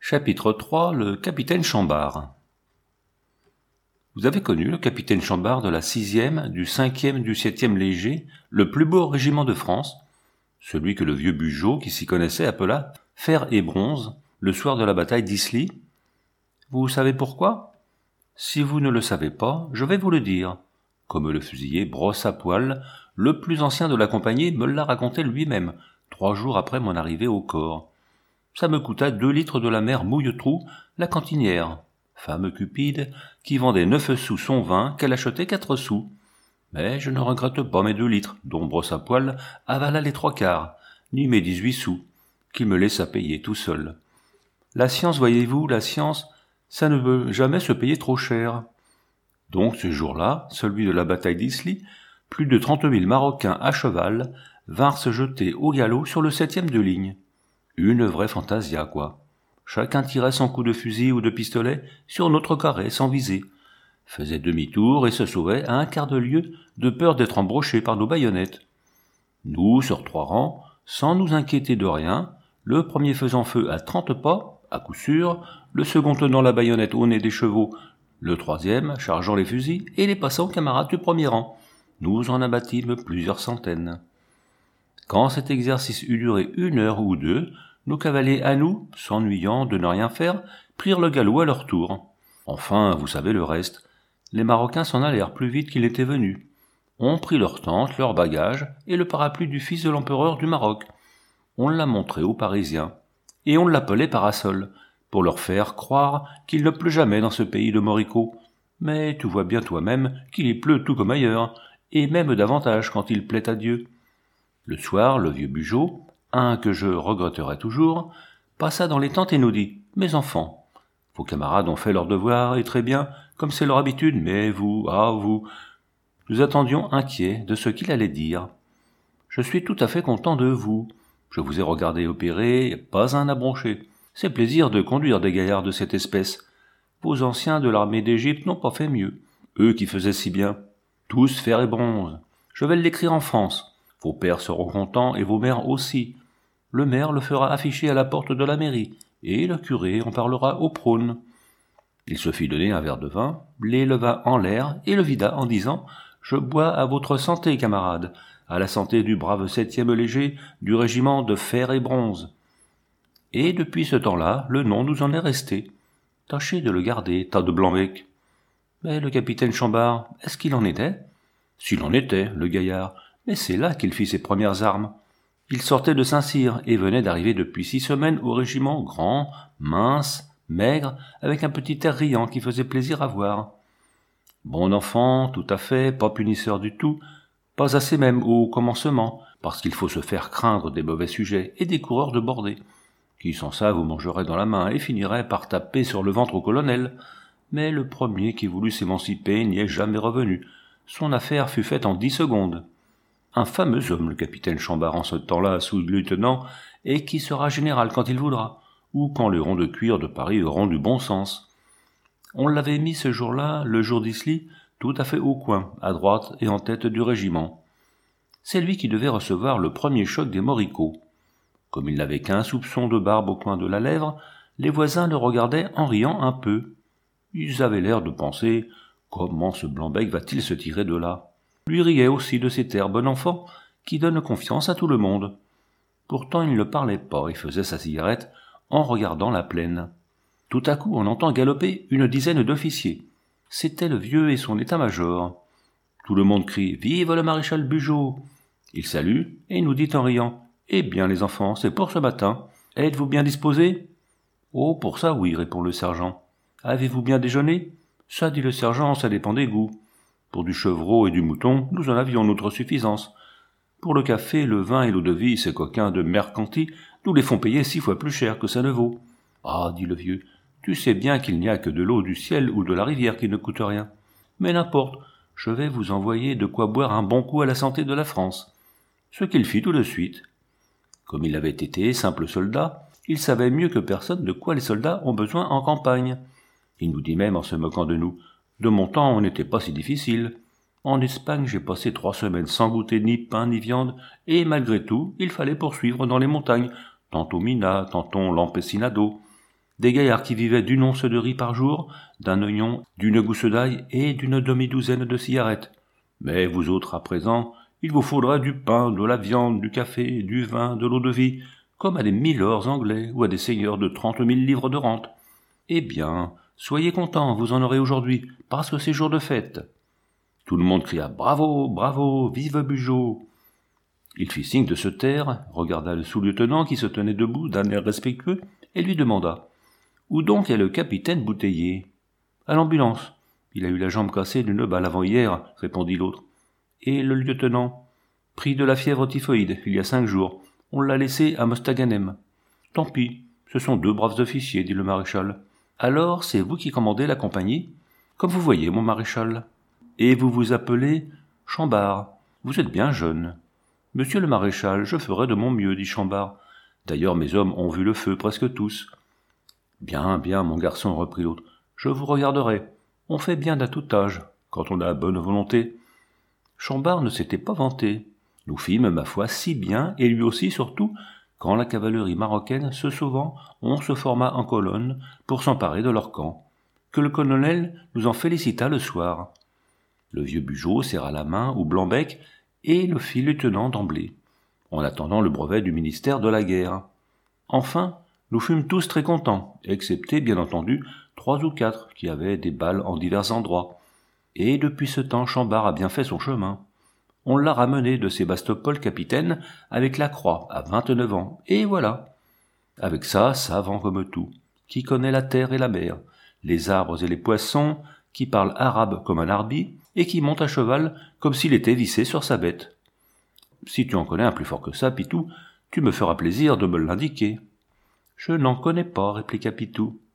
Chapitre 3. Le capitaine Chambard. Vous avez connu le capitaine Chambard de la 6e, du 5e, du 7e léger, le plus beau régiment de France, celui que le vieux Bugeaud, qui s'y connaissait, appela « Fer et bronze » le soir de la bataille d'Isly. Vous savez pourquoi ? Si vous ne le savez pas, je vais vous le dire. Comme le fusilier Brosse-à-Poil, le plus ancien de la compagnie, me l'a raconté lui-même, 3 jours après mon arrivée au corps. Ça me coûta 2 litres de la mère Mouilletrou, la cantinière, femme cupide, qui vendait 9 sous son vin qu'elle achetait 4 sous. Mais je ne regrette pas mes 2 litres, dont Brosse-à-Poil avala les 3/4, ni mes 18 sous, qu'il me laissa payer tout seul. La science, voyez-vous, la science, ça ne veut jamais se payer trop cher. Donc ce jour-là, celui de la bataille d'Isly, plus de 30 000 Marocains à cheval vinrent se jeter au galop sur le 7e de ligne. Une vraie fantasia, quoi. Chacun tirait son coup de fusil ou de pistolet sur notre carré sans viser, faisait demi-tour et se sauvait à 1/4 de lieue de peur d'être embroché par nos baïonnettes. Nous, sur 3 rangs, sans nous inquiéter de rien, le premier faisant feu à 30 pas, à coup sûr, le second tenant la baïonnette au nez des chevaux, le 3e chargeant les fusils et les passants camarades du premier rang. Nous en abattîmes plusieurs centaines. Quand cet exercice eut duré 1 heure ou 2, nos cavaliers à nous, s'ennuyant de ne rien faire, prirent le galop à leur tour. Enfin, vous savez le reste. Les Marocains s'en allèrent plus vite qu'ils n'étaient venus. On prit leurs tentes, leurs bagages et le parapluie du fils de l'empereur du Maroc. On l'a montré aux Parisiens. Et on l'appelait parasol, pour leur faire croire qu'il ne pleut jamais dans ce pays de Moricaud. Mais tu vois bien toi-même qu'il y pleut tout comme ailleurs, et même davantage quand il plaît à Dieu. Le soir, le vieux Bugeaud, un que je regretterai toujours, passa dans les tentes et nous dit « Mes enfants, vos camarades ont fait leur devoir, et très bien, comme c'est leur habitude, mais vous, vous... » Nous attendions inquiets de ce qu'il allait dire. « Je suis tout à fait content de vous. Je vous ai regardé opérer, pas un à broncher. C'est plaisir de conduire des gaillards de cette espèce. Vos anciens de l'armée d'Égypte n'ont pas fait mieux, eux qui faisaient si bien. Tous fer et bronze. Je vais l'écrire en France. Vos pères seront contents et vos mères aussi. Le maire le fera afficher à la porte de la mairie, et le curé en parlera au prône. » Il se fit donner un verre de vin, l'éleva en l'air et le vida en disant « Je bois à votre santé, camarades, à la santé du brave 7e léger du régiment de fer et bronze. » Et depuis ce temps-là, le nom nous en est resté. Tâchez de le garder, tas de blanc-bec. Mais le capitaine Chambard, est-ce qu'il en était ? S'il en était, le gaillard, mais c'est là qu'il fit ses premières armes. Il sortait de Saint-Cyr et venait d'arriver depuis 6 semaines au régiment, grand, mince, maigre, avec un petit air riant qui faisait plaisir à voir. Bon enfant, tout à fait, pas punisseur du tout, pas assez même au commencement, parce qu'il faut se faire craindre des mauvais sujets et des coureurs de bordée, qui sans ça vous mangeraient dans la main et finiraient par taper sur le ventre au colonel. Mais le premier qui voulut s'émanciper n'y est jamais revenu. Son affaire fut faite en 10 secondes. Un fameux homme, le capitaine Chambard, en ce temps-là sous-lieutenant, et qui sera général quand il voudra, ou quand les ronds de cuir de Paris auront du bon sens. On l'avait mis ce jour-là, le jour d'Isly, tout à fait au coin, à droite et en tête du régiment. C'est lui qui devait recevoir le premier choc des Moricots. Comme il n'avait qu'un soupçon de barbe au coin de la lèvre, les voisins le regardaient en riant un peu. Ils avaient l'air de penser « Comment ce blanc-bec va-t-il se tirer de là ?» Lui riait aussi de cet air bon enfant qui donne confiance à tout le monde. Pourtant il ne parlait pas et faisait sa cigarette en regardant la plaine. Tout à coup on entend galoper une dizaine d'officiers. C'était le vieux et son état-major. Tout le monde crie « Vive le maréchal Bugeaud !» Il salue et nous dit en riant « Eh bien les enfants, c'est pour ce matin. Êtes-vous bien disposés ?»« Oh, pour ça oui, répond le sergent. Avez-vous bien déjeuné ? Ça, dit le sergent, ça dépend des goûts. Pour du chevreau et du mouton, nous en avions notre suffisance. Pour le café, le vin et l'eau-de-vie, ces coquins de mercanti nous les font payer 6 fois plus cher que ça ne vaut. Ah, dit le vieux, tu sais bien qu'il n'y a que de l'eau du ciel ou de la rivière qui ne coûte rien. Mais n'importe, je vais vous envoyer de quoi boire un bon coup à la santé de la France. Ce qu'il fit tout de suite. Comme il avait été simple soldat, il savait mieux que personne de quoi les soldats ont besoin en campagne. Il nous dit même en se moquant de nous. De mon temps, on n'était pas si difficile. En Espagne, j'ai passé 3 semaines sans goûter ni pain ni viande, et malgré tout, il fallait poursuivre dans les montagnes, tantôt Mina, tantôt l'Empecinado. Des gaillards qui vivaient d'une once de riz par jour, d'un oignon, d'une gousse d'ail et d'une demi-douzaine de cigarettes. Mais vous autres, à présent, il vous faudra du pain, de la viande, du café, du vin, de l'eau-de-vie, comme à des milords anglais ou à des seigneurs de 30 000 livres de rente. Eh bien, soyez contents, vous en aurez aujourd'hui, parce que c'est jour de fête. Tout le monde cria « Bravo, bravo, vive Bugeaud !» Il fit signe de se taire, regarda le sous-lieutenant qui se tenait debout d'un air respectueux et lui demanda « Où donc est le capitaine Bouteiller ?»« À l'ambulance. Il a eu la jambe cassée d'une balle avant-hier, » répondit l'autre. « Et le lieutenant ?»« Pris de la fièvre typhoïde, il y a 5 jours. On l'a laissé à Mostaganem. »« Tant pis, ce sont 2 braves officiers, » dit le maréchal. « Alors, c'est vous qui commandez la compagnie ? » ?»« Comme vous voyez, mon maréchal. »« Et vous vous appelez Chambard. Vous êtes bien jeune. »« Monsieur le maréchal, je ferai de mon mieux, dit Chambard. D'ailleurs, mes hommes ont vu le feu, presque tous. »« Bien, bien, mon garçon, reprit l'autre. Je vous regarderai. On fait bien d'à tout âge, quand on a bonne volonté. » Chambard ne s'était pas vanté. Nous fîmes, ma foi, si bien, et lui aussi surtout, quand la cavalerie marocaine, se sauvant, on se forma en colonne pour s'emparer de leur camp, que le colonel nous en félicita le soir. Le vieux Bugeaud serra la main au Blanc-Bec et le fit lieutenant d'emblée, en attendant le brevet du ministère de la guerre. Enfin, nous fûmes tous très contents, excepté, bien entendu, 3 ou 4 qui avaient des balles en divers endroits. Et depuis ce temps, Chambard a bien fait son chemin. On l'a ramené de Sébastopol capitaine avec la croix à 29 ans, et voilà. Avec ça, savant comme tout, qui connaît la terre et la mer, les arbres et les poissons, qui parle arabe comme un arbi, et qui monte à cheval comme s'il était vissé sur sa bête. Si tu en connais un plus fort que ça, Pitou, tu me feras plaisir de me l'indiquer. Je n'en connais pas, répliqua Pitou.